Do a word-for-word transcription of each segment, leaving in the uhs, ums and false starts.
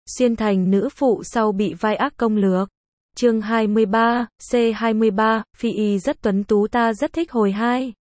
Xuyên thành nữ phụ sau bị vai ác công lược. Chương hai mươi ba, C hai mươi ba, Phi Y rất tuấn tú ta rất thích hồi hai.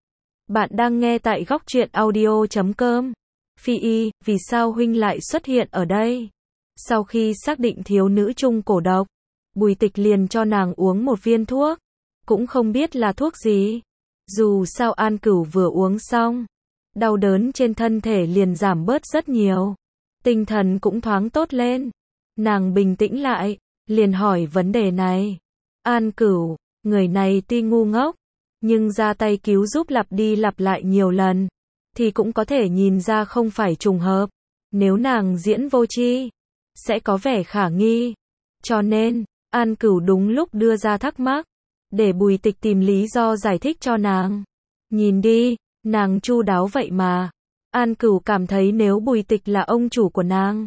Bạn đang nghe tại góc truyện audio chấm com. Phi Y, vì sao huynh lại xuất hiện ở đây? Sau khi xác định thiếu nữ trung cổ độc, Bùi Tịch liền cho nàng uống một viên thuốc, cũng không biết là thuốc gì. Dù sao An Cửu vừa uống xong, đau đớn trên thân thể liền giảm bớt rất nhiều, tinh thần cũng thoáng tốt lên. Nàng bình tĩnh lại, liền hỏi vấn đề này. An Cửu, người này tuy ngu ngốc, nhưng ra tay cứu giúp lặp đi lặp lại nhiều lần, thì cũng có thể nhìn ra không phải trùng hợp. Nếu nàng diễn vô tri, sẽ có vẻ khả nghi. Cho nên, An Cửu đúng lúc đưa ra thắc mắc, để Bùi Tịch tìm lý do giải thích cho nàng. Nhìn đi, nàng chu đáo vậy mà. An Cửu cảm thấy nếu Bùi Tịch là ông chủ của nàng,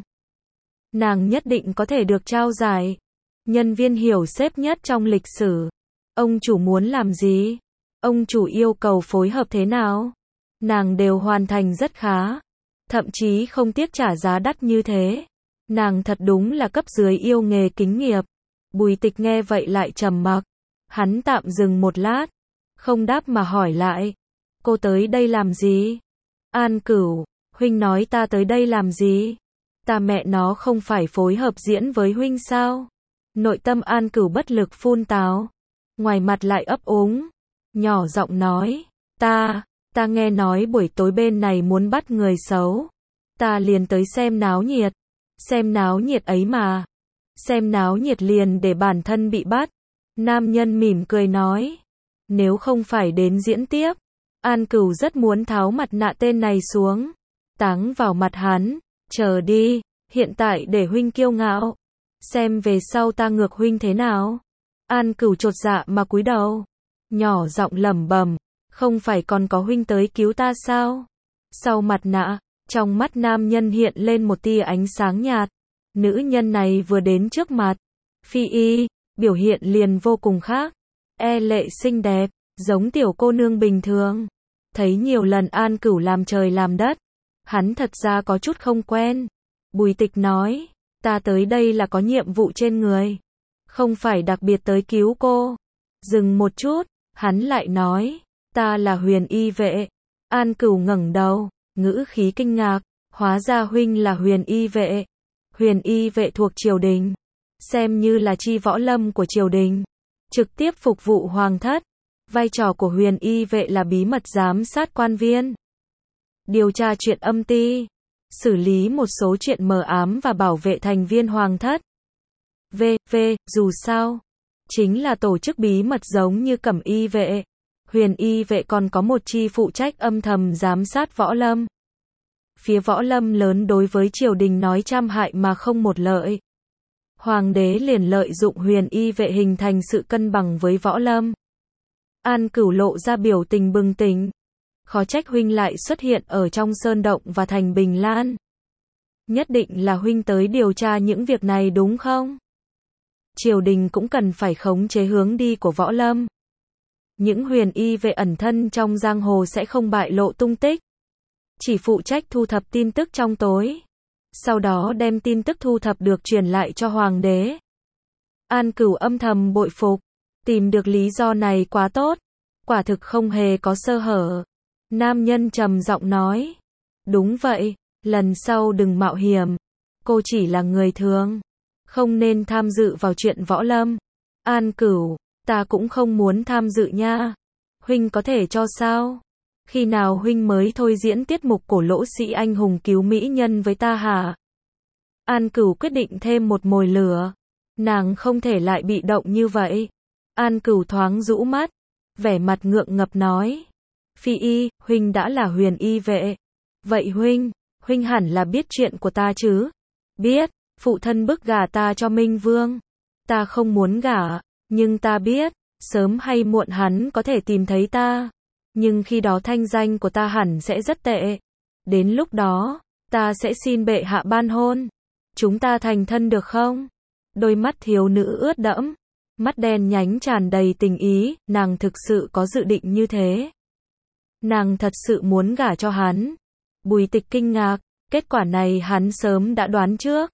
nàng nhất định có thể được trao giải nhân viên hiểu xếp nhất trong lịch sử. Ông chủ muốn làm gì? Ông chủ yêu cầu phối hợp thế nào? Nàng đều hoàn thành rất khá, thậm chí không tiếc trả giá đắt như thế. Nàng thật đúng là cấp dưới yêu nghề kính nghiệp. Bùi Tịch nghe vậy lại trầm mặc. Hắn tạm dừng một lát, không đáp mà hỏi lại. Cô tới đây làm gì? An Cửu, huynh nói ta tới đây làm gì? Ta mẹ nó không phải phối hợp diễn với huynh sao? Nội tâm An Cửu bất lực phun táo, ngoài mặt lại ấp úng, nhỏ giọng nói, ta, ta nghe nói buổi tối bên này muốn bắt người xấu. Ta liền tới xem náo nhiệt. Xem náo nhiệt ấy mà. Xem náo nhiệt liền để bản thân bị bắt. Nam nhân mỉm cười nói. Nếu không phải đến diễn tiếp, An Cửu rất muốn tháo mặt nạ tên này xuống, táng vào mặt hắn. Chờ đi, hiện tại để huynh kiêu ngạo, xem về sau ta ngược huynh thế nào. An Cửu chột dạ mà cúi đầu, nhỏ giọng lẩm bẩm, không phải còn có huynh tới cứu ta sao? Sau mặt nạ, trong mắt nam nhân hiện lên một tia ánh sáng nhạt. Nữ nhân này vừa đến trước mặt Phi Y, biểu hiện liền vô cùng khác, e lệ xinh đẹp, giống tiểu cô nương bình thường. Thấy nhiều lần An Cửu làm trời làm đất, hắn thật ra có chút không quen. Bùi Tịch nói, ta tới đây là có nhiệm vụ trên người, không phải đặc biệt tới cứu cô. Dừng một chút, hắn lại nói, ta là Huyền Y vệ. An Cửu ngẩng đầu, ngữ khí kinh ngạc, hóa ra huynh là Huyền Y vệ. Huyền Y vệ thuộc triều đình, xem như là chi võ lâm của triều đình, trực tiếp phục vụ hoàng thất. Vai trò của Huyền Y vệ là bí mật giám sát quan viên, điều tra chuyện âm ti, xử lý một số chuyện mờ ám và bảo vệ thành viên hoàng thất. V. V. Dù sao, chính là tổ chức bí mật giống như Cẩm Y vệ. Huyền Y vệ còn có một chi phụ trách âm thầm giám sát võ lâm. Phía võ lâm lớn đối với triều đình nói trăm hại mà không một lợi. Hoàng đế liền lợi dụng Huyền Y vệ hình thành sự cân bằng với võ lâm. An Cửu lộ ra biểu tình bừng tỉnh. Khó trách huynh lại xuất hiện ở trong sơn động và thành Bình Lan. Nhất định là huynh tới điều tra những việc này đúng không? Triều đình cũng cần phải khống chế hướng đi của võ lâm. Những Huyền Y vệ ẩn thân trong giang hồ sẽ không bại lộ tung tích, chỉ phụ trách thu thập tin tức trong tối, sau đó đem tin tức thu thập được truyền lại cho hoàng đế. An Cửu âm thầm bội phục, tìm được lý do này quá tốt, quả thực không hề có sơ hở. Nam nhân trầm giọng nói, đúng vậy, lần sau đừng mạo hiểm, cô chỉ là người thường, không nên tham dự vào chuyện võ lâm. An Cửu, ta cũng không muốn tham dự nha. Huynh có thể cho sao? Khi nào huynh mới thôi diễn tiết mục cổ lỗ sĩ anh hùng cứu mỹ nhân với ta hả? An Cửu quyết định thêm một mồi lửa. Nàng không thể lại bị động như vậy. An Cửu thoáng rũ mắt, vẻ mặt ngượng ngập nói. Phi Y, huynh đã là Huyền Y vệ. Vậy huynh, huynh hẳn là biết chuyện của ta chứ? Biết, phụ thân bức gả ta cho Minh Vương. Ta không muốn gả, nhưng ta biết, sớm hay muộn hắn có thể tìm thấy ta. Nhưng khi đó thanh danh của ta hẳn sẽ rất tệ. Đến lúc đó, ta sẽ xin bệ hạ ban hôn. Chúng ta thành thân được không? Đôi mắt thiếu nữ ướt đẫm, mắt đen nhánh tràn đầy tình ý, nàng thực sự có dự định như thế. Nàng thật sự muốn gả cho hắn. Bùi Tịch kinh ngạc, kết quả này hắn sớm đã đoán trước.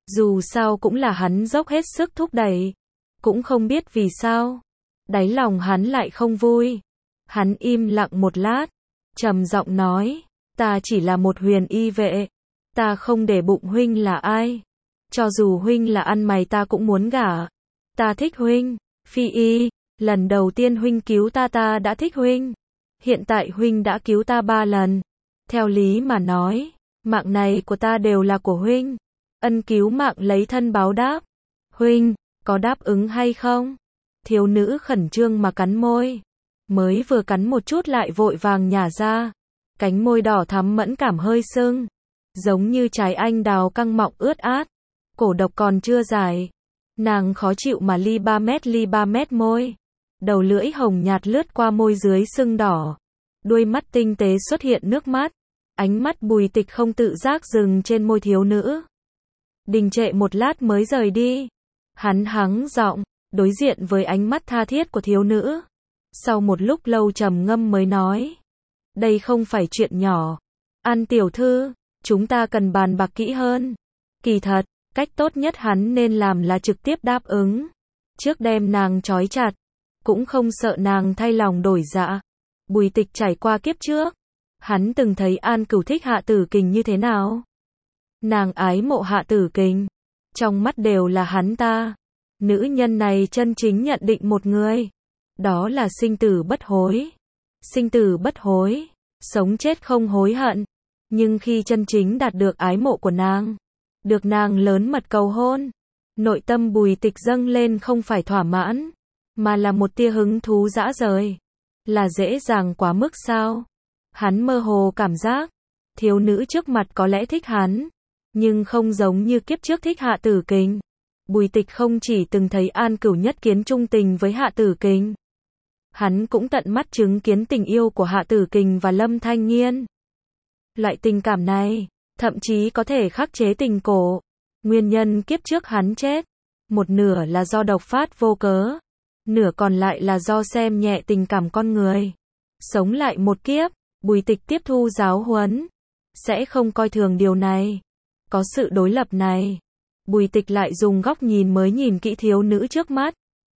Dù sao cũng là hắn dốc hết sức thúc đẩy. Cũng không biết vì sao. Đáy lòng hắn lại không vui. Hắn im lặng một lát. Trầm giọng nói. Ta chỉ là một huyền y vệ. Ta không để bụng huynh là ai. Cho dù huynh là ăn mày ta cũng muốn gả. Ta thích huynh. Phi y. Lần đầu tiên huynh cứu ta ta đã thích huynh. Hiện tại huynh đã cứu ta ba lần. Theo lý mà nói, mạng này của ta đều là của huynh. Ân cứu mạng lấy thân báo đáp. Huynh, có đáp ứng hay không? Thiếu nữ khẩn trương mà cắn môi. Mới vừa cắn một chút lại vội vàng nhả ra. Cánh môi đỏ thắm mẫn cảm hơi sưng. Giống như trái anh đào căng mọng ướt át. Cổ độc còn chưa giải. Nàng khó chịu mà li ba mét li ba mét môi. Đầu lưỡi hồng nhạt lướt qua môi dưới sưng đỏ. Đuôi mắt tinh tế xuất hiện nước mắt. Ánh mắt Bùi Tịch không tự giác dừng trên môi thiếu nữ. Đình trệ một lát mới rời đi. Hắn hắng giọng, đối diện với ánh mắt tha thiết của thiếu nữ. Sau một lúc lâu trầm ngâm mới nói. Đây không phải chuyện nhỏ. An tiểu thư, chúng ta cần bàn bạc kỹ hơn. Kỳ thật, cách tốt nhất hắn nên làm là trực tiếp đáp ứng. Trước đem nàng trói chặt. Cũng không sợ nàng thay lòng đổi dạ. Bùi Tịch trải qua kiếp trước. Hắn từng thấy An Cửu thích Hạ Tử Kình như thế nào. Nàng ái mộ Hạ Tử Kình. Trong mắt đều là hắn ta. Nữ nhân này chân chính nhận định một người. Đó là sinh tử bất hối. Sinh tử bất hối. Sống chết không hối hận. Nhưng khi chân chính đạt được ái mộ của nàng. Được nàng lớn mật cầu hôn. Nội tâm Bùi Tịch dâng lên không phải thỏa mãn. Mà là một tia hứng thú dã rời. Là dễ dàng quá mức sao? Hắn mơ hồ cảm giác. Thiếu nữ trước mặt có lẽ thích hắn. Nhưng không giống như kiếp trước thích Hạ Tử Kình. Bùi Tịch không chỉ từng thấy An Cửu nhất kiến trung tình với Hạ Tử Kình. Hắn cũng tận mắt chứng kiến tình yêu của Hạ Tử Kình và Lâm Thanh Nghiên. Loại tình cảm này, thậm chí có thể khắc chế tình cổ. Nguyên nhân kiếp trước hắn chết. Một nửa là do độc phát vô cớ. Nửa còn lại là do xem nhẹ tình cảm con người. Sống lại một kiếp, Bùi Tịch tiếp thu giáo huấn. Sẽ không coi thường điều này. Có sự đối lập này. Bùi Tịch lại dùng góc nhìn mới nhìn kỹ thiếu nữ trước mắt.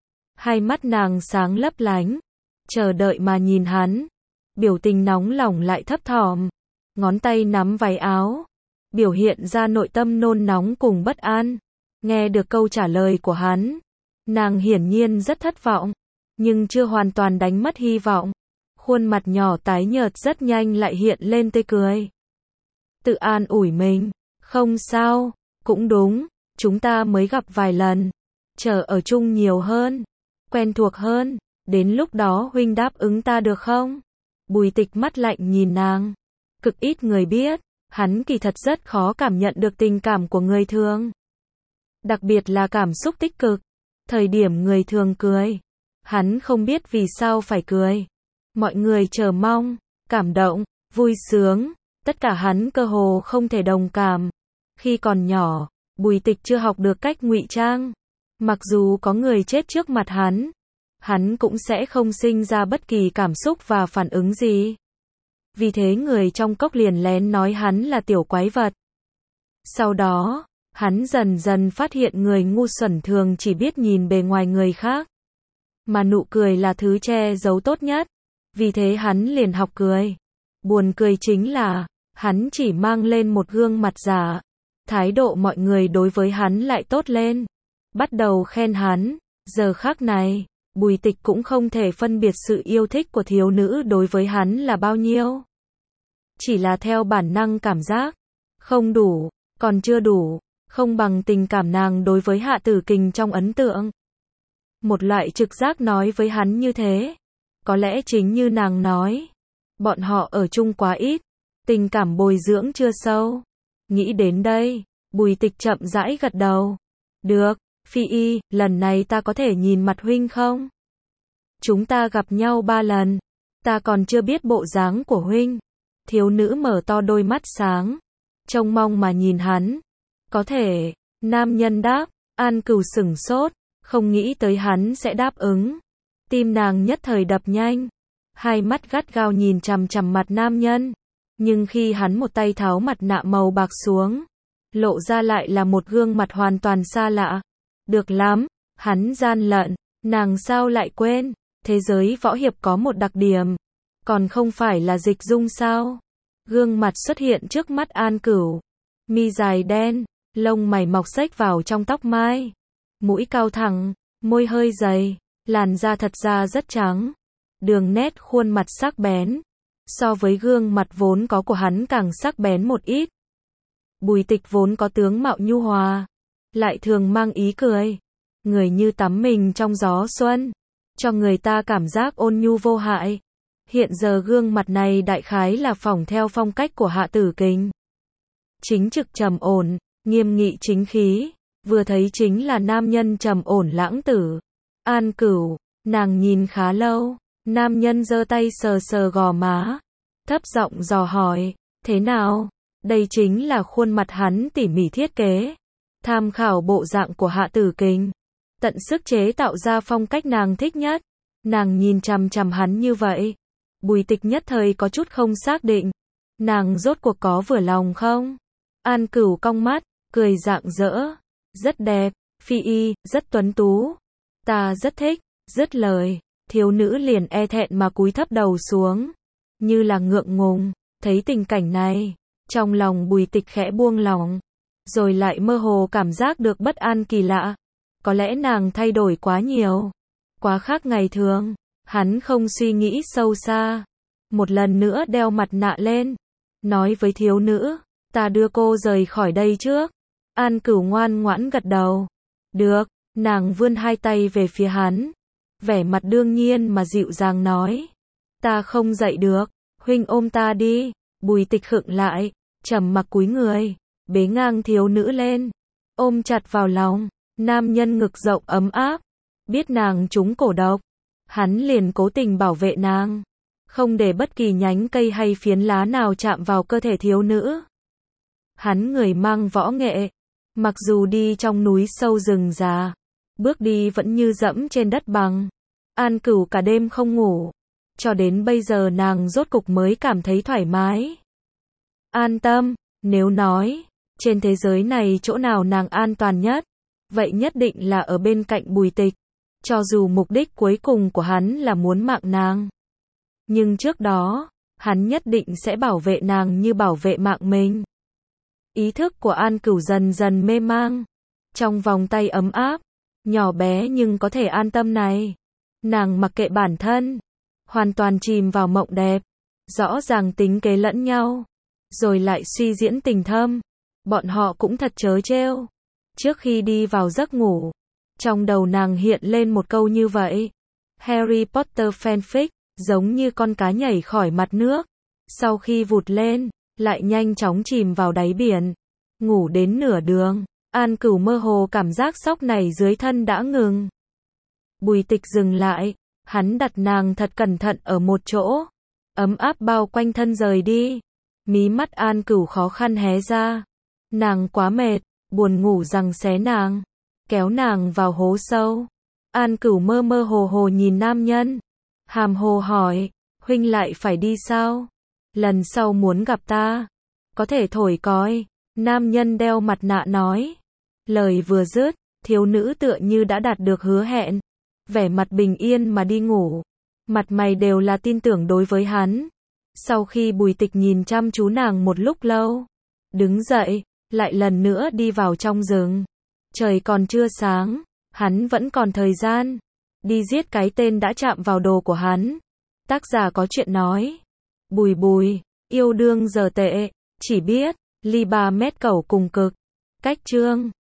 Hai mắt nàng sáng lấp lánh. Chờ đợi mà nhìn hắn. Biểu tình nóng lòng lại thấp thỏm. Ngón tay nắm váy áo. Biểu hiện ra nội tâm nôn nóng cùng bất an. Nghe được câu trả lời của hắn. Nàng hiển nhiên rất thất vọng. Nhưng chưa hoàn toàn đánh mất hy vọng. Khuôn mặt nhỏ tái nhợt rất nhanh lại hiện lên tươi cười. Tự an ủi mình. Không sao. Cũng đúng. Chúng ta mới gặp vài lần. Chờ ở chung nhiều hơn. Quen thuộc hơn. Đến lúc đó huynh đáp ứng ta được không? Bùi Tịch mắt lạnh nhìn nàng. Cực ít người biết. Hắn kỳ thật rất khó cảm nhận được tình cảm của người thường. Đặc biệt là cảm xúc tích cực. Thời điểm người thường cười. Hắn không biết vì sao phải cười. Mọi người chờ mong, cảm động, vui sướng. Tất cả hắn cơ hồ không thể đồng cảm. Khi còn nhỏ, Bùi Tịch chưa học được cách ngụy trang. Mặc dù có người chết trước mặt hắn. Hắn cũng sẽ không sinh ra bất kỳ cảm xúc và phản ứng gì. Vì thế người trong cốc liền lén nói hắn là tiểu quái vật. Sau đó, hắn dần dần phát hiện người ngu xuẩn thường chỉ biết nhìn bề ngoài người khác. Mà nụ cười là thứ che giấu tốt nhất. Vì thế hắn liền học cười. Buồn cười chính là, hắn chỉ mang lên một gương mặt giả. Thái độ mọi người đối với hắn lại tốt lên. Bắt đầu khen hắn. Giờ khắc này, Bùi Tịch cũng không thể phân biệt sự yêu thích của thiếu nữ đối với hắn là bao nhiêu. Chỉ là theo bản năng cảm giác. Không đủ, còn chưa đủ. Không bằng tình cảm nàng đối với Hạ Tử Kình trong ấn tượng. Một loại trực giác nói với hắn như thế. Có lẽ chính như nàng nói. Bọn họ ở chung quá ít. Tình cảm bồi dưỡng chưa sâu. Nghĩ đến đây, Bùi Tịch chậm rãi gật đầu. Được, Phi Y, lần này ta có thể nhìn mặt huynh không? Chúng ta gặp nhau ba lần. Ta còn chưa biết bộ dáng của huynh. Thiếu nữ mở to đôi mắt sáng. Trông mong mà nhìn hắn. Có thể, nam nhân đáp. An Cửu sửng sốt. Không nghĩ tới hắn sẽ đáp ứng. Tim nàng nhất thời đập nhanh. Hai mắt gắt gao nhìn chằm chằm mặt nam nhân. Nhưng khi hắn một tay tháo mặt nạ màu bạc xuống. lộ ra lại là một gương mặt hoàn toàn xa lạ. Được lắm, hắn gian lận, nàng sao lại quên, thế giới võ hiệp có một đặc điểm, còn không phải là dịch dung sao? Gương mặt xuất hiện trước mắt An Cửu, mi dài đen, lông mày mọc xếch vào trong tóc mai, mũi cao thẳng, môi hơi dày, làn da thật ra rất trắng, đường nét khuôn mặt sắc bén, so với gương mặt vốn có của hắn càng sắc bén một ít. Bùi Tịch vốn có tướng mạo nhu hòa, lại thường mang ý cười, người như tắm mình trong gió xuân, cho người ta cảm giác ôn nhu vô hại. Hiện giờ gương mặt này đại khái là phỏng theo phong cách của Hạ Tử Kình. Chính trực trầm ổn, nghiêm nghị chính khí, vừa thấy chính là nam nhân trầm ổn lãng tử. An Cửu, nàng nhìn khá lâu, nam nhân giơ tay sờ sờ gò má, thấp giọng dò hỏi, thế nào? Đây chính là khuôn mặt hắn tỉ mỉ thiết kế, tham khảo bộ dạng của Hạ Tử Kình, tận sức chế tạo ra phong cách nàng thích nhất. Nàng nhìn chằm chằm hắn như vậy, Bùi Tịch nhất thời có chút không xác định, nàng rốt cuộc có vừa lòng không? An Cửu cong mắt, cười rạng rỡ, rất đẹp, phi y, rất tuấn tú, ta rất thích. Dứt lời, thiếu nữ liền e thẹn mà cúi thấp đầu xuống, như là ngượng ngùng. Thấy tình cảnh này, trong lòng Bùi Tịch khẽ buông lỏng, rồi lại mơ hồ cảm giác được bất an kỳ lạ. Có lẽ nàng thay đổi quá nhiều, quá khác ngày thường. Hắn không suy nghĩ sâu xa, một lần nữa đeo mặt nạ lên, nói với thiếu nữ, ta đưa cô rời khỏi đây trước. An Cửu ngoan ngoãn gật đầu. Được, nàng vươn hai tay về phía hắn, vẻ mặt đương nhiên mà dịu dàng nói, ta không dậy được, huynh ôm ta đi. Bùi Tịch khựng lại, trầm mặc cúi người, bế ngang thiếu nữ lên, ôm chặt vào lòng. Nam nhân ngực rộng ấm áp, biết nàng trúng cổ độc, hắn liền cố tình bảo vệ nàng, không để bất kỳ nhánh cây hay phiến lá nào chạm vào cơ thể thiếu nữ. Hắn người mang võ nghệ, mặc dù đi trong núi sâu rừng già, bước đi vẫn như dẫm trên đất bằng. An Cửu cả đêm không ngủ, cho đến bây giờ nàng rốt cục mới cảm thấy thoải mái. An tâm, nếu nói, trên thế giới này chỗ nào nàng an toàn nhất, vậy nhất định là ở bên cạnh Bùi Tịch. Cho dù mục đích cuối cùng của hắn là muốn mạng nàng, nhưng trước đó, hắn nhất định sẽ bảo vệ nàng như bảo vệ mạng mình. Ý thức của An Cửu dần dần mê mang. Trong vòng tay ấm áp, nhỏ bé nhưng có thể an tâm này, nàng mặc kệ bản thân, hoàn toàn chìm vào mộng đẹp, rõ ràng tính kế lẫn nhau, rồi lại suy diễn tình thâm. Bọn họ cũng thật trớ trêu. Trước khi đi vào giấc ngủ, trong đầu nàng hiện lên một câu như vậy. Harry Potter fanfic, giống như con cá nhảy khỏi mặt nước, sau khi vụt lên, lại nhanh chóng chìm vào đáy biển. Ngủ đến nửa đường, An Cửu mơ hồ cảm giác sóc này dưới thân đã ngừng. Bùi Tịch dừng lại, hắn đặt nàng thật cẩn thận ở một chỗ, ấm áp bao quanh thân rời đi. Mí mắt An Cửu khó khăn hé ra, nàng quá mệt, buồn ngủ giằng xé nàng, kéo nàng vào hố sâu. An Cửu mơ mơ hồ hồ nhìn nam nhân, hàm hồ hỏi, huynh lại phải đi sao? Lần sau muốn gặp ta, có thể thổi còi. Nam nhân đeo mặt nạ nói. Lời vừa dứt, thiếu nữ tựa như đã đạt được hứa hẹn, vẻ mặt bình yên mà đi ngủ, mặt mày đều là tin tưởng đối với hắn. Sau khi Bùi Tịch nhìn chăm chú nàng một lúc lâu, đứng dậy, lại lần nữa đi vào trong rừng. Trời còn chưa sáng, hắn vẫn còn thời gian, đi giết cái tên đã chạm vào đồ của hắn. Tác giả có chuyện nói. Bùi Bùi, yêu đương giờ tệ, chỉ biết, ly ba mét cẩu cùng cực. Cách chương